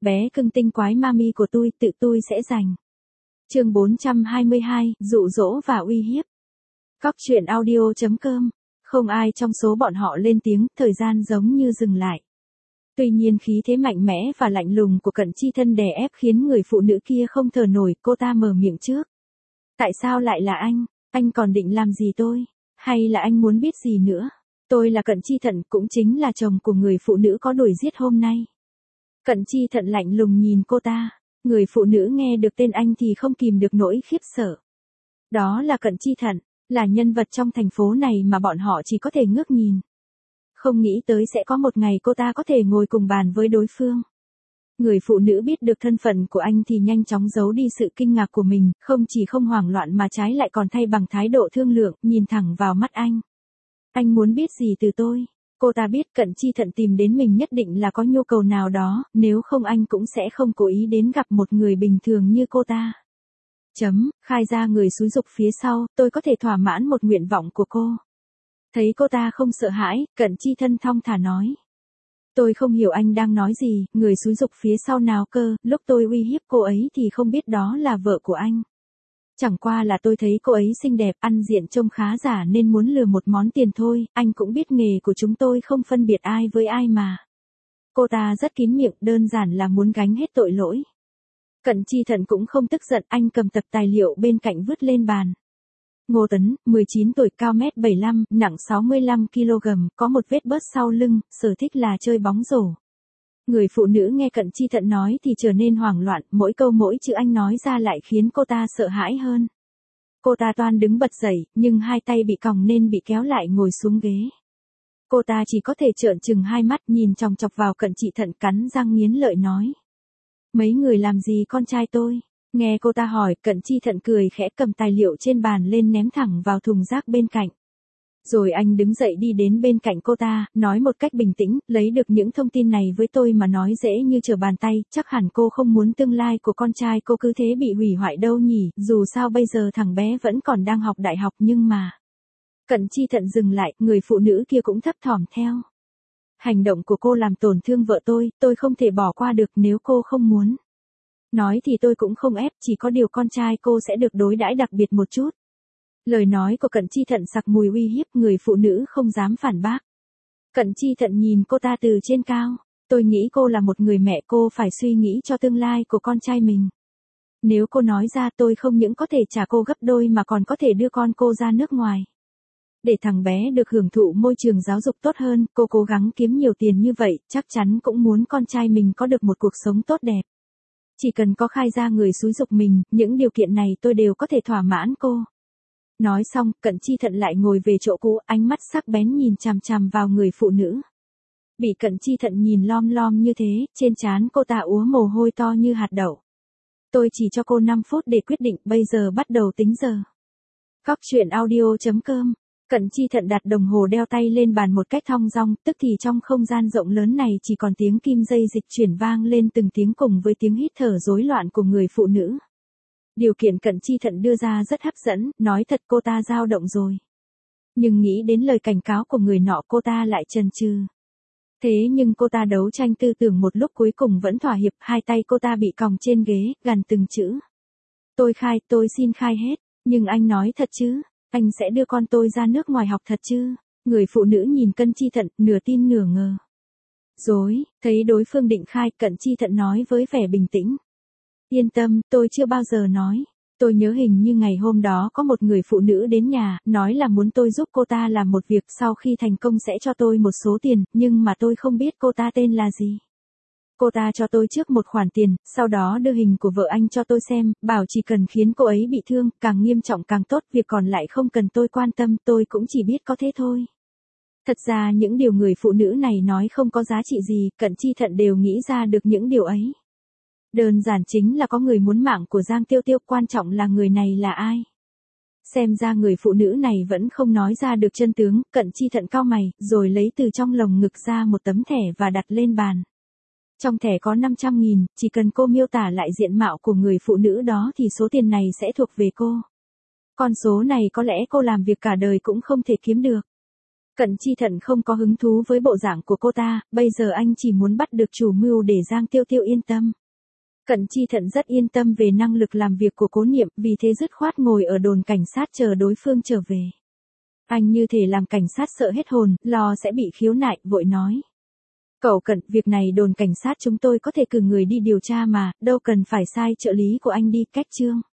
bé cưng tinh quái mami của tự tôi sẽ giành. Chương 422, dụ dỗ và uy hiếp. Cóc truyện audio.com. Không ai trong số bọn họ lên tiếng, thời gian giống như dừng lại. Tuy nhiên khí thế mạnh mẽ và lạnh lùng của Cận Chi Thân đè ép khiến người phụ nữ kia không thở nổi, cô ta mở miệng trước. Tại sao lại là anh còn định làm gì tôi? Hay là anh muốn biết gì nữa? Tôi là Cận Chi Thận, cũng chính là chồng của người phụ nữ có đuổi giết hôm nay. Cận Chi Thận lạnh lùng nhìn cô ta. Người phụ nữ nghe được tên anh thì không kìm được nỗi khiếp sợ. Đó là Cận Chi Thận, là nhân vật trong thành phố này mà bọn họ chỉ có thể ngước nhìn. Không nghĩ tới sẽ có một ngày cô ta có thể ngồi cùng bàn với đối phương. Người phụ nữ biết được thân phận của anh thì nhanh chóng giấu đi sự kinh ngạc của mình, không chỉ không hoảng loạn mà trái lại còn thay bằng thái độ thương lượng, nhìn thẳng vào mắt anh. Anh muốn biết gì từ tôi? Cô ta biết Cận Chi Thận tìm đến mình nhất định là có nhu cầu nào đó, nếu không anh cũng sẽ không cố ý đến gặp một người bình thường như cô ta. Khai ra người xúi giục phía sau, tôi có thể thỏa mãn một nguyện vọng của cô. Thấy cô ta không sợ hãi, Cận Chi Thân thong thả nói. Tôi không hiểu anh đang nói gì, người xúi giục phía sau nào cơ, lúc tôi uy hiếp cô ấy thì không biết đó là vợ của anh. Chẳng qua là tôi thấy cô ấy xinh đẹp, ăn diện trông khá giả nên muốn lừa một món tiền thôi, anh cũng biết nghề của chúng tôi không phân biệt ai với ai mà. Cô ta rất kín miệng, đơn giản là muốn gánh hết tội lỗi. Cận Chi Thận cũng không tức giận, anh cầm tập tài liệu bên cạnh vứt lên bàn. Ngô Tấn, 19 tuổi, cao mét 75, nặng 65 kg, có một vết bớt sau lưng, sở thích là chơi bóng rổ. Người phụ nữ nghe Cận Chi Thận nói thì trở nên hoảng loạn, mỗi câu mỗi chữ anh nói ra lại khiến cô ta sợ hãi hơn. Cô ta toan đứng bật dậy, nhưng hai tay bị còng nên bị kéo lại ngồi xuống ghế. Cô ta chỉ có thể trợn trừng hai mắt nhìn chòng chọc vào Cận Chi Thận, cắn răng nghiến lợi nói. Mấy người làm gì con trai tôi? Nghe cô ta hỏi, Cận Chi Thận cười khẽ cầm tài liệu trên bàn lên ném thẳng vào thùng rác bên cạnh. Rồi anh đứng dậy đi đến bên cạnh cô ta, nói một cách bình tĩnh, lấy được những thông tin này với tôi mà nói dễ như trở bàn tay, chắc hẳn cô không muốn tương lai của con trai cô cứ thế bị hủy hoại đâu nhỉ, dù sao bây giờ thằng bé vẫn còn đang học đại học nhưng mà. Cận Chi Thận dừng lại, người phụ nữ kia cũng thấp thỏm theo. Hành động của cô làm tổn thương vợ tôi không thể bỏ qua được nếu cô không muốn. Nói thì tôi cũng không ép, chỉ có điều con trai cô sẽ được đối đãi đặc biệt một chút. Lời nói của Cận Chi Thận sặc mùi uy hiếp, người phụ nữ không dám phản bác. Cận Chi Thận nhìn cô ta từ trên cao. Tôi nghĩ cô là một người mẹ, cô phải suy nghĩ cho tương lai của con trai mình. Nếu cô nói ra tôi không những có thể trả cô gấp đôi mà còn có thể đưa con cô ra nước ngoài. Để thằng bé được hưởng thụ môi trường giáo dục tốt hơn, cô cố gắng kiếm nhiều tiền như vậy, chắc chắn cũng muốn con trai mình có được một cuộc sống tốt đẹp. Chỉ cần có khai ra người xúi giục mình, những điều kiện này tôi đều có thể thỏa mãn cô. Nói xong, Cận Chi Thận lại ngồi về chỗ cũ, ánh mắt sắc bén nhìn chằm chằm vào người phụ nữ. Bị Cận Chi Thận nhìn lom lom như thế, trên trán cô ta úa mồ hôi to như hạt đậu. Tôi chỉ cho cô 5 phút để quyết định, bây giờ bắt đầu tính giờ. Cóc truyện audio.com. Cận Chi Thận đặt đồng hồ đeo tay lên bàn một cách thong dong, tức thì trong không gian rộng lớn này chỉ còn tiếng kim dây dịch chuyển vang lên từng tiếng cùng với tiếng hít thở rối loạn của người phụ nữ. Điều kiện Cận Chi Thận đưa ra rất hấp dẫn, nói thật cô ta dao động rồi. Nhưng nghĩ đến lời cảnh cáo của người nọ cô ta lại chần chừ. Thế nhưng cô ta đấu tranh tư tưởng một lúc cuối cùng vẫn thỏa hiệp, hai tay cô ta bị còng trên ghế, gằn từng chữ. Tôi xin khai hết, nhưng anh nói thật chứ? Anh sẽ đưa con tôi ra nước ngoài học thật chứ? Người phụ nữ nhìn Cận Chi Thận, nửa tin nửa ngờ. Dối, thấy đối phương định khai, Cận Chi Thận nói với vẻ bình tĩnh. Yên tâm, tôi chưa bao giờ nói. Tôi nhớ hình như ngày hôm đó có một người phụ nữ đến nhà, nói là muốn tôi giúp cô ta làm một việc, sau khi thành công sẽ cho tôi một số tiền, nhưng mà tôi không biết cô ta tên là gì. Cô ta cho tôi trước một khoản tiền, sau đó đưa hình của vợ anh cho tôi xem, bảo chỉ cần khiến cô ấy bị thương, càng nghiêm trọng càng tốt, việc còn lại không cần tôi quan tâm, tôi cũng chỉ biết có thế thôi. Thật ra những điều người phụ nữ này nói không có giá trị gì, Cận Chi Thận đều nghĩ ra được những điều ấy. Đơn giản chính là có người muốn mạng của Giang Tiêu Tiêu, quan trọng là người này là ai. Xem ra người phụ nữ này vẫn không nói ra được chân tướng, Cận Chi Thận cau mày, rồi lấy từ trong lồng ngực ra một tấm thẻ và đặt lên bàn. Trong thẻ có 500.000, chỉ cần cô miêu tả lại diện mạo của người phụ nữ đó thì số tiền này sẽ thuộc về cô. Con số này có lẽ cô làm việc cả đời cũng không thể kiếm được. Cận Chi Thận không có hứng thú với bộ dạng của cô ta, bây giờ anh chỉ muốn bắt được chủ mưu để Giang Tiêu Tiêu yên tâm. Cận Chi Thận rất yên tâm về năng lực làm việc của Cố Niệm, vì thế dứt khoát ngồi ở đồn cảnh sát chờ đối phương trở về. Anh như thể làm cảnh sát sợ hết hồn, lo sẽ bị khiếu nại, vội nói. Cậu Cận, việc này đồn cảnh sát chúng tôi có thể cử người đi điều tra mà, đâu cần phải sai trợ lý của anh đi, cách Trương.